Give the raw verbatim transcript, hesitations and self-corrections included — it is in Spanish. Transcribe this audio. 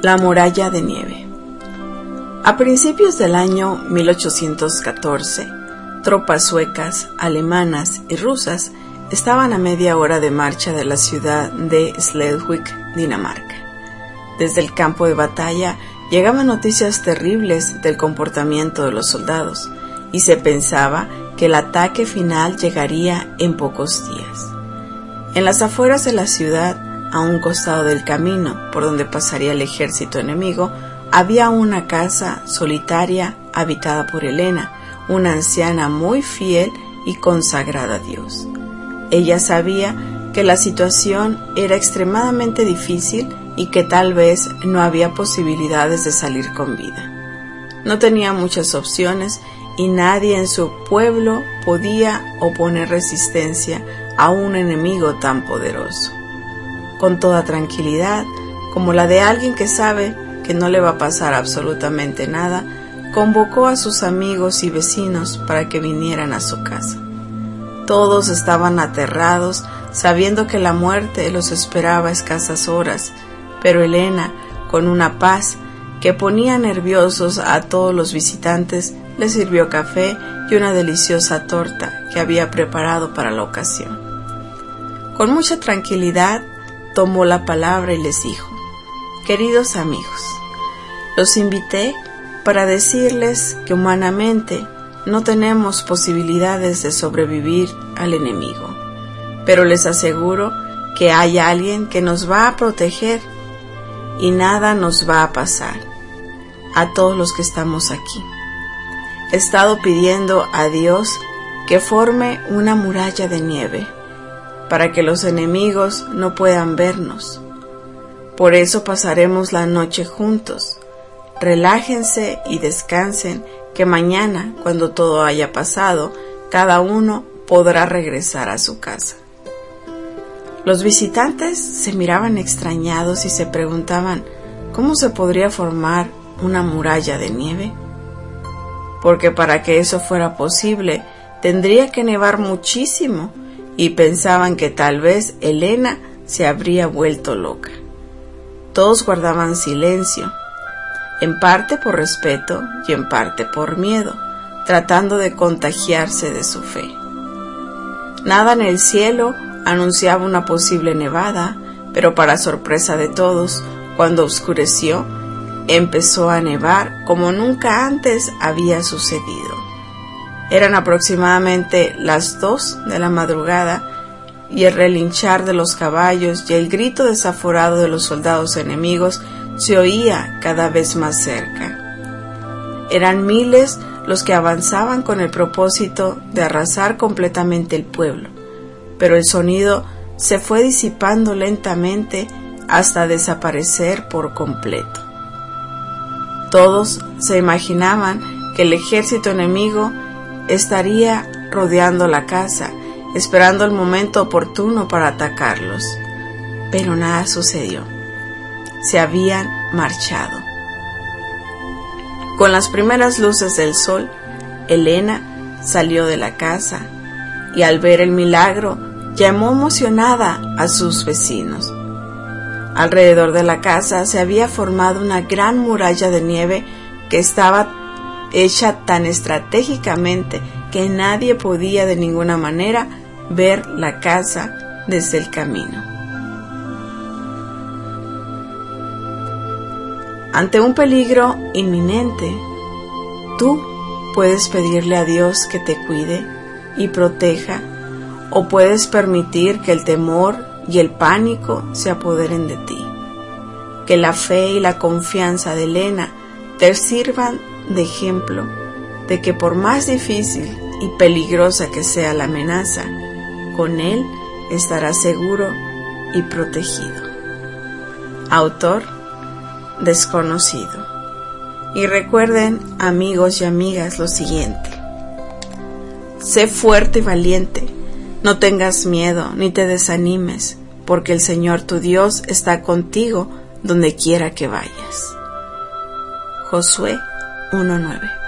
La muralla de nieve. A principios del año mil ochocientos catorce, tropas suecas, alemanas y rusas estaban a media hora de marcha de la ciudad de Slesvig, Dinamarca. Desde el campo de batalla llegaban noticias terribles del comportamiento de los soldados y se pensaba que el ataque final llegaría en pocos días. En las afueras de la ciudad, a un costado del camino por donde pasaría el ejército enemigo, había una casa solitaria habitada por Elena, una anciana muy fiel y consagrada a Dios. Ella sabía que la situación era extremadamente difícil y que tal vez no había posibilidades de salir con vida. No tenía muchas opciones y nadie en su pueblo podía oponer resistencia a un enemigo tan poderoso. Con toda tranquilidad, como la de alguien que sabe que no le va a pasar absolutamente nada, convocó a sus amigos y vecinos para que vinieran a su casa. Todos estaban aterrados, sabiendo que la muerte los esperaba a escasas horas, pero Elena, con una paz que ponía nerviosos a todos los visitantes, les sirvió café y una deliciosa torta que había preparado para la ocasión. Con mucha tranquilidad, tomó la palabra y les dijo: queridos amigos, los invité para decirles que humanamente no tenemos posibilidades de sobrevivir al enemigo, pero les aseguro que hay alguien que nos va a proteger y nada nos va a pasar. A todos los que estamos aquí, he estado pidiendo a Dios que forme una muralla de nieve para que los enemigos no puedan vernos. Por eso pasaremos la noche juntos. Relájense y descansen, que mañana, cuando todo haya pasado, cada uno podrá regresar a su casa. Los visitantes se miraban extrañados y se preguntaban cómo se podría formar una muralla de nieve, porque para que eso fuera posible tendría que nevar muchísimo, y pensaban que tal vez Elena se habría vuelto loca. Todos guardaban silencio, en parte por respeto y en parte por miedo, tratando de contagiarse de su fe. Nada en el cielo anunciaba una posible nevada, pero para sorpresa de todos, cuando oscureció, empezó a nevar como nunca antes había sucedido. Eran aproximadamente las dos de la madrugada y el relinchar de los caballos y el grito desaforado de los soldados enemigos se oía cada vez más cerca. Eran miles los que avanzaban con el propósito de arrasar completamente el pueblo, pero el sonido se fue disipando lentamente hasta desaparecer por completo. Todos se imaginaban que el ejército enemigo estaría rodeando la casa, esperando el momento oportuno para atacarlos. Pero nada sucedió. Se habían marchado. Con las primeras luces del sol, Elena salió de la casa y al ver el milagro llamó emocionada a sus vecinos. Alrededor de la casa se había formado una gran muralla de nieve que estaba hecha tan estratégicamente que nadie podía de ninguna manera ver la casa desde el camino. Ante un peligro inminente, tú puedes pedirle a Dios que te cuide y proteja, o puedes permitir que el temor y el pánico se apoderen de ti. Que la fe y la confianza de Elena te sirvan de ejemplo de que por más difícil y peligrosa que sea la amenaza, con Él estarás seguro y protegido. Autor desconocido. Y recuerden, amigos y amigas, lo siguiente: sé fuerte y valiente, no tengas miedo ni te desanimes, porque el Señor tu Dios está contigo donde quiera que vayas. Josué uno nueve.